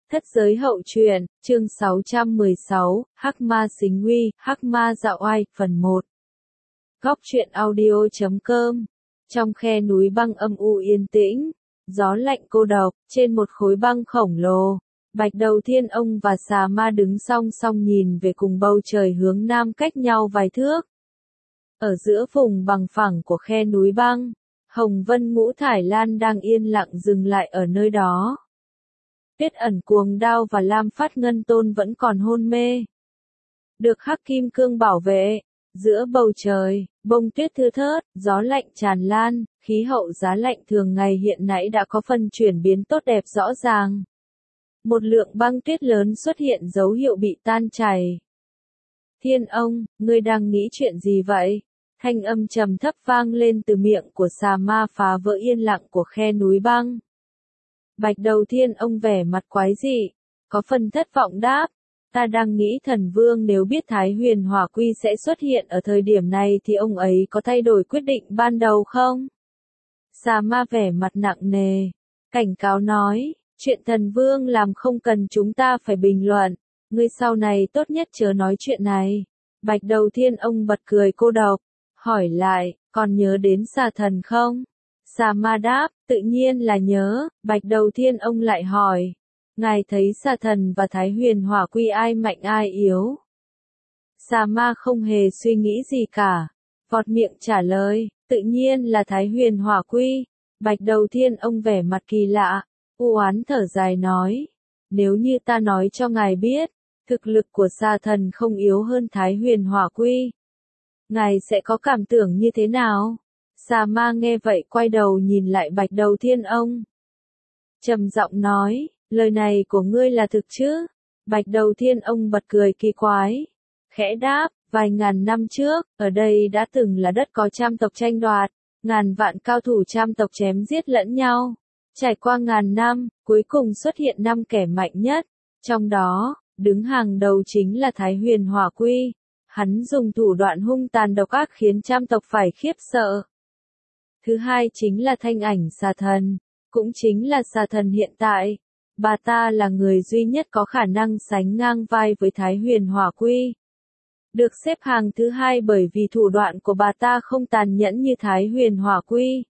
Thất giới hậu truyện, chương 616, Hắc Ma Xính Uy, Hắc Ma Dạo Oai, phần 1. Góc truyện audio.com. Trong khe núi băng âm u yên tĩnh, gió lạnh cô độc, trên một khối băng khổng lồ, Bạch Đầu Thiên Ông và Xà Ma đứng song song nhìn về cùng bầu trời hướng nam cách nhau vài thước. Ở giữa vùng bằng phẳng của khe núi băng, Hồng Vân Ngũ Thải Lan đang yên lặng dừng lại ở nơi đó. Tuyết Ẩn Cuồng Đao và Lam Phát Ngân Tôn vẫn còn hôn mê. Được Hắc Kim Cương bảo vệ, giữa bầu trời, bông tuyết thưa thớt, gió lạnh tràn lan, khí hậu giá lạnh thường ngày hiện nãy đã có phần chuyển biến tốt đẹp rõ ràng. Một lượng băng tuyết lớn xuất hiện dấu hiệu bị tan chảy. Thiên Ông, ngươi đang nghĩ chuyện gì vậy? Thanh âm trầm thấp vang lên từ miệng của Xà Ma phá vỡ yên lặng của khe núi băng. Bạch Đầu Thiên Ông vẻ mặt quái dị, có phần thất vọng đáp, ta đang nghĩ Thần Vương nếu biết Thái Huyền Hỏa Quy sẽ xuất hiện ở thời điểm này thì ông ấy có thay đổi quyết định ban đầu không? Xà Ma vẻ mặt nặng nề, cảnh cáo nói, chuyện Thần Vương làm không cần chúng ta phải bình luận, ngươi sau này tốt nhất chớ nói chuyện này. Bạch Đầu Thiên Ông bật cười cô độc, hỏi lại, còn nhớ đến Xà Thần không? Xà Ma đáp, tự nhiên là nhớ. Bạch Đầu Thiên Ông lại hỏi, ngài thấy Xà Thần và Thái Huyền Hỏa Quy ai mạnh ai yếu? Xà Ma không hề suy nghĩ gì cả, vọt miệng trả lời, tự nhiên là Thái Huyền Hỏa Quy. Bạch Đầu Thiên Ông vẻ mặt kỳ lạ, u oán thở dài nói, nếu như ta nói cho ngài biết, thực lực của Xà Thần không yếu hơn Thái Huyền Hỏa Quy, ngài sẽ có cảm tưởng như thế nào? Xà Ma nghe vậy quay đầu nhìn lại Bạch Đầu Thiên Ông. Trầm giọng nói, lời này của ngươi là thực chứ? Bạch Đầu Thiên Ông bật cười kỳ quái. Khẽ đáp, vài ngàn năm trước, ở đây đã từng là đất có trăm tộc tranh đoạt, ngàn vạn cao thủ trăm tộc chém giết lẫn nhau. Trải qua ngàn năm, cuối cùng xuất hiện 5 kẻ mạnh nhất. Trong đó, đứng hàng đầu chính là Thái Huyền Hỏa Quy. Hắn dùng thủ đoạn hung tàn độc ác khiến trăm tộc phải khiếp sợ. Thứ hai chính là Thanh Ảnh Xà Thần, cũng chính là Xà Thần hiện tại. Bà ta là người duy nhất có khả năng sánh ngang vai với Thái Huyền Hỏa Quy. Được xếp hàng thứ hai bởi vì thủ đoạn của bà ta không tàn nhẫn như Thái Huyền Hỏa Quy.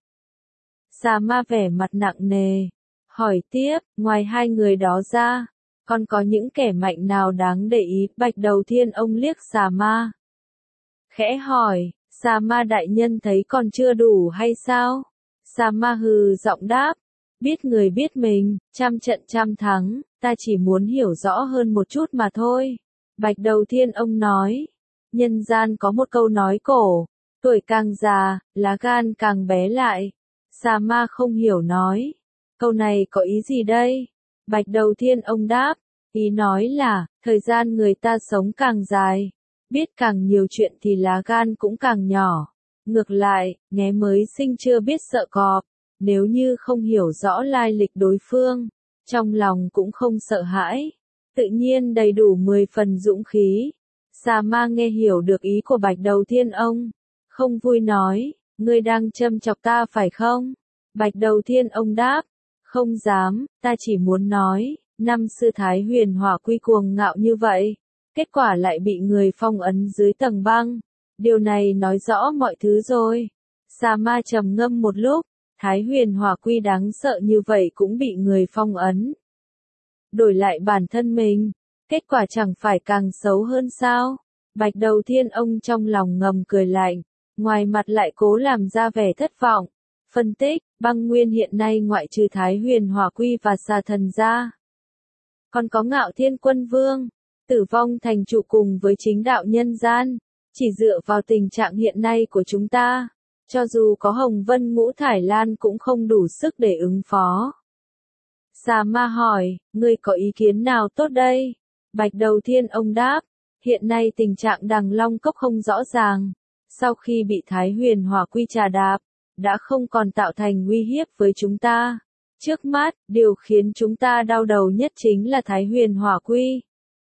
Xà Ma vẻ mặt nặng nề, hỏi tiếp, ngoài hai người đó ra, còn có những kẻ mạnh nào đáng để ý? Bạch Đầu Thiên Ông liếc Xà Ma, khẽ hỏi, Xà Ma đại nhân thấy còn chưa đủ hay sao? Xà Ma hừ giọng đáp, biết người biết mình, trăm trận trăm thắng, ta chỉ muốn hiểu rõ hơn một chút mà thôi. Bạch Đầu Thiên Ông nói, nhân gian có một câu nói cổ, tuổi càng già, lá gan càng bé lại. Xà Ma không hiểu nói, câu này có ý gì đây? Bạch Đầu Thiên Ông đáp, ý nói là, thời gian người ta sống càng dài, biết càng nhiều chuyện thì lá gan cũng càng nhỏ. Ngược lại, nghé mới sinh chưa biết sợ cọp, nếu như không hiểu rõ lai lịch đối phương, trong lòng cũng không sợ hãi, tự nhiên đầy đủ 10 phần dũng khí. Xà Ma nghe hiểu được ý của Bạch Đầu Thiên Ông, không vui nói, ngươi đang châm chọc ta phải không? Bạch Đầu Thiên Ông đáp, không dám, ta chỉ muốn nói, năm xưa Thái Huyền Hỏa Quy cuồng ngạo như vậy, kết quả lại bị người phong ấn dưới tầng băng. Điều này nói rõ mọi thứ rồi. Xà Ma trầm ngâm một lúc, Thái Huyền Hỏa Quy đáng sợ như vậy cũng bị người phong ấn. Đổi lại bản thân mình, kết quả chẳng phải càng xấu hơn sao? Bạch Đầu Thiên Ông trong lòng ngầm cười lạnh, ngoài mặt lại cố làm ra vẻ thất vọng. Phân tích, băng nguyên hiện nay ngoại trừ Thái Huyền Hỏa Quy và Xà Thần ra, còn có Ngạo Thiên Quân Vương, Tử Vong Thành Trụ cùng với chính đạo nhân gian. Chỉ dựa vào tình trạng hiện nay của chúng ta, cho dù có Hồng Vân Ngũ Thải Lan cũng không đủ sức để ứng phó. Xà Ma hỏi, ngươi có ý kiến nào tốt đây? Bạch Đầu Thiên Ông đáp, hiện nay tình trạng Đằng Long Cốc không rõ ràng. Sau khi bị Thái Huyền Hỏa Quy trà đạp, đã không còn tạo thành uy hiếp với chúng ta. Trước mắt, điều khiến chúng ta đau đầu nhất chính là Thái Huyền Hỏa Quy.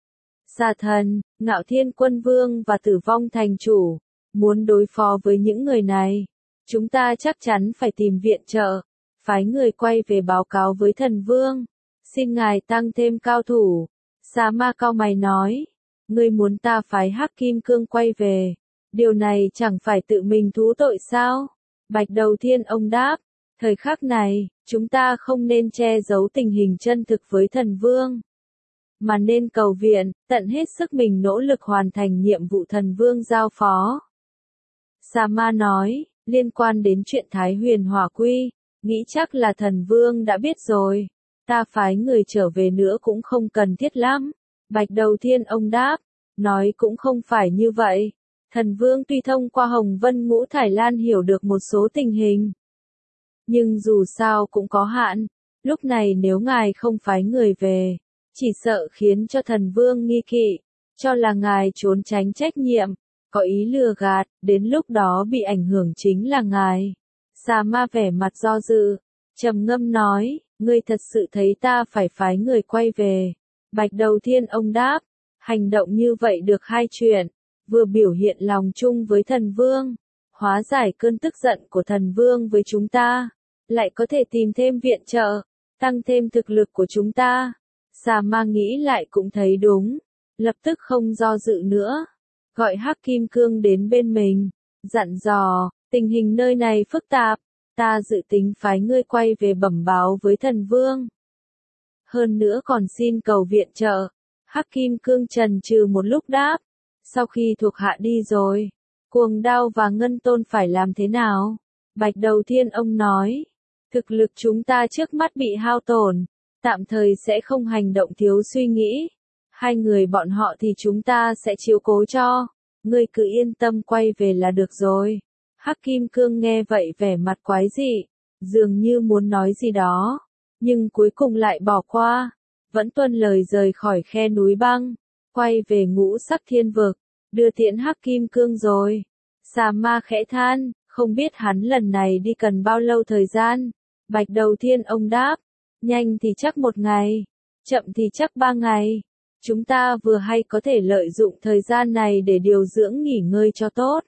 Xà Thần, Ngạo Thiên Quân Vương và Tử Vong Thành Chủ, muốn đối phó với những người này, chúng ta chắc chắn phải tìm viện trợ, phái người quay về báo cáo với Thần Vương. Xin ngài tăng thêm cao thủ. Sa Ma cau mày nói. Ngươi muốn ta phái Hắc Kim Cương quay về. Điều này chẳng phải tự mình thú tội sao? Bạch Đầu Thiên ông đáp. Thời khắc này, chúng ta không nên che giấu tình hình chân thực với thần vương, mà nên cầu viện, tận hết sức mình nỗ lực hoàn thành nhiệm vụ thần vương giao phó. Sa Ma nói, liên quan đến chuyện Thái Huyền Hỏa Quy, nghĩ chắc là thần vương đã biết rồi. Ta phái người trở về nữa cũng không cần thiết lắm. Bạch Đầu Thiên ông đáp, nói cũng không phải như vậy. Thần vương tuy thông qua Hồng Vân Ngũ Thải Lan hiểu được một số tình hình, nhưng dù sao cũng có hạn. Lúc này nếu ngài không phái người về, chỉ sợ khiến cho thần vương nghi kỵ, cho là ngài trốn tránh trách nhiệm, có ý lừa gạt, đến lúc đó bị ảnh hưởng chính là ngài. Sa Ma vẻ mặt do dự, trầm ngâm nói, ngươi thật sự thấy ta phải phái người quay về. Bạch Đầu Thiên ông đáp, hành động như vậy được hai chuyện, vừa biểu hiện lòng chung với thần vương, hóa giải cơn tức giận của thần vương với chúng ta, lại có thể tìm thêm viện trợ, tăng thêm thực lực của chúng ta. Sa Ma nghĩ lại cũng thấy đúng, lập tức không do dự nữa, gọi Hắc Kim Cương đến bên mình, dặn dò, tình hình nơi này phức tạp, ta dự tính phái ngươi quay về bẩm báo với thần vương. Hơn nữa còn xin cầu viện trợ. Hắc Kim Cương chần chừ một lúc đáp, sau khi thuộc hạ đi rồi, Cuồng Đao và Ngân Tôn phải làm thế nào? Bạch Đầu Thiên ông nói, thực lực chúng ta trước mắt bị hao tổn, tạm thời sẽ không hành động thiếu suy nghĩ. Hai người bọn họ thì chúng ta sẽ chiếu cố cho, ngươi cứ yên tâm quay về là được rồi. Hắc Kim Cương nghe vậy vẻ mặt quái dị, dường như muốn nói gì đó, nhưng cuối cùng lại bỏ qua, vẫn tuân lời rời khỏi khe núi băng, quay về Ngũ Sắc Thiên Vực, đưa tiễn Hắc Kim Cương rồi. Sa Ma khẽ than, không biết hắn lần này đi cần bao lâu thời gian. Bạch Đầu Thiên ông đáp, nhanh thì chắc 1 ngày, chậm thì chắc 3 ngày. Chúng ta vừa hay có thể lợi dụng thời gian này để điều dưỡng nghỉ ngơi cho tốt.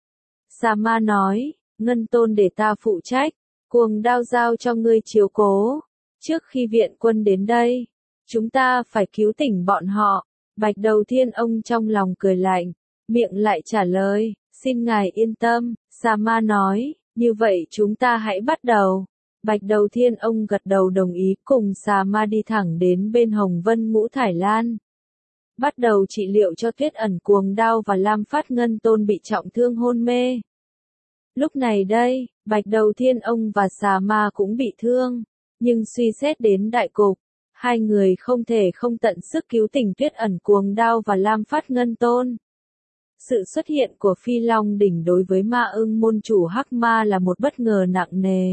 Sa Ma nói, Ngân Tôn để ta phụ trách, Cuồng Đao giao cho ngươi chiếu cố. Trước khi viện quân đến đây, chúng ta phải cứu tỉnh bọn họ. Bạch Đầu Thiên ông trong lòng cười lạnh, miệng lại trả lời, xin ngài yên tâm. Sa Ma nói, như vậy chúng ta hãy bắt đầu. Bạch Đầu Thiên ông gật đầu đồng ý, cùng Sa Ma đi thẳng đến bên Hồng Vân Ngũ Thải Lan. Bắt đầu trị liệu cho Tuyết Ẩn, Cuồng Đao và Lam Phát Ngân Tôn bị trọng thương hôn mê. Lúc này đây, Bạch Đầu Thiên ông và Sa Ma cũng bị thương, nhưng suy xét đến đại cục, hai người không thể không tận sức cứu tỉnh Tuyết Ẩn, Cuồng Đao và Lam Phát Ngân Tôn. Sự xuất hiện của Phi Long Đỉnh đối với Ma Ưng môn chủ Hắc Ma là một bất ngờ nặng nề.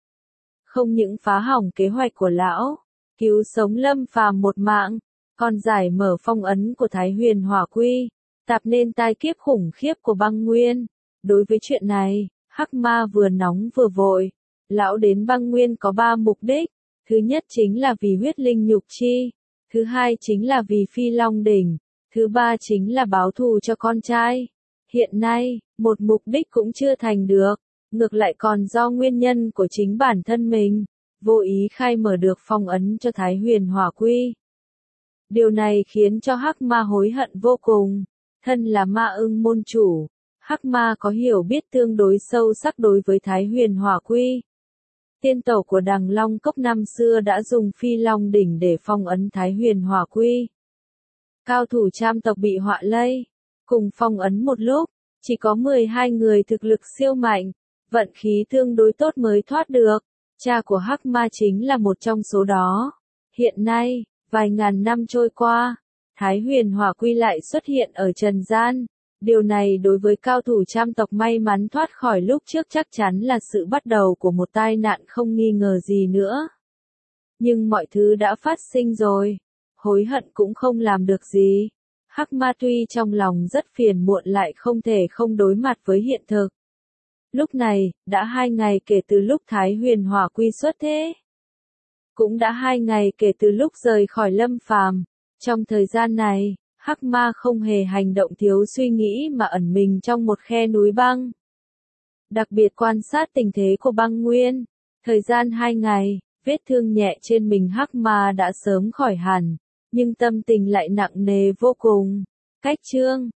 Không những phá hỏng kế hoạch của lão, cứu sống Lâm Phàm một mạng, còn giải mở phong ấn của Thái Huyền Hỏa Quy, tạp nên tai kiếp khủng khiếp của băng nguyên. Đối với chuyện này, Hắc Ma vừa nóng vừa vội. Lão đến băng nguyên có 3 mục đích. Thứ nhất chính là vì huyết linh nhục chi. Thứ hai chính là vì Phi Long Đỉnh. Thứ ba chính là báo thù cho con trai. Hiện nay, một mục đích cũng chưa thành được. Ngược lại còn do nguyên nhân của chính bản thân mình, vô ý khai mở được phong ấn cho Thái Huyền Hỏa Quy. Điều này khiến cho Hắc Ma hối hận vô cùng. Thân là Ma Ưng môn chủ, Hắc Ma có hiểu biết tương đối sâu sắc đối với Thái Huyền Hỏa Quy. Tiên tổ của Đằng Long Cốc năm xưa đã dùng Phi Long Đỉnh để phong ấn Thái Huyền Hỏa Quy. Cao thủ Trảm tộc bị họa lây, cùng phong ấn một lúc, chỉ có 12 người thực lực siêu mạnh, vận khí tương đối tốt mới thoát được. Cha của Hắc Ma chính là một trong số đó. Hiện nay, vài ngàn năm trôi qua, Thái Huyền Hỏa Quy lại xuất hiện ở trần gian. Điều này đối với cao thủ Trảm tộc may mắn thoát khỏi lúc trước chắc chắn là sự bắt đầu của một tai nạn không nghi ngờ gì nữa. Nhưng mọi thứ đã phát sinh rồi, hối hận cũng không làm được gì. Hắc Ma tuy trong lòng rất phiền muộn lại không thể không đối mặt với hiện thực. Lúc này, đã 2 ngày kể từ lúc Thái Huyền Hỏa Quy xuất thế. Cũng đã 2 ngày kể từ lúc rời khỏi Lâm Phàm. Trong thời gian này, Hắc Ma không hề hành động thiếu suy nghĩ mà ẩn mình trong một khe núi băng. Đặc biệt quan sát tình thế của băng nguyên. Thời gian 2 ngày, Vết thương nhẹ trên mình Hắc Ma đã sớm khỏi hẳn, nhưng tâm tình lại nặng nề vô cùng. Cách chương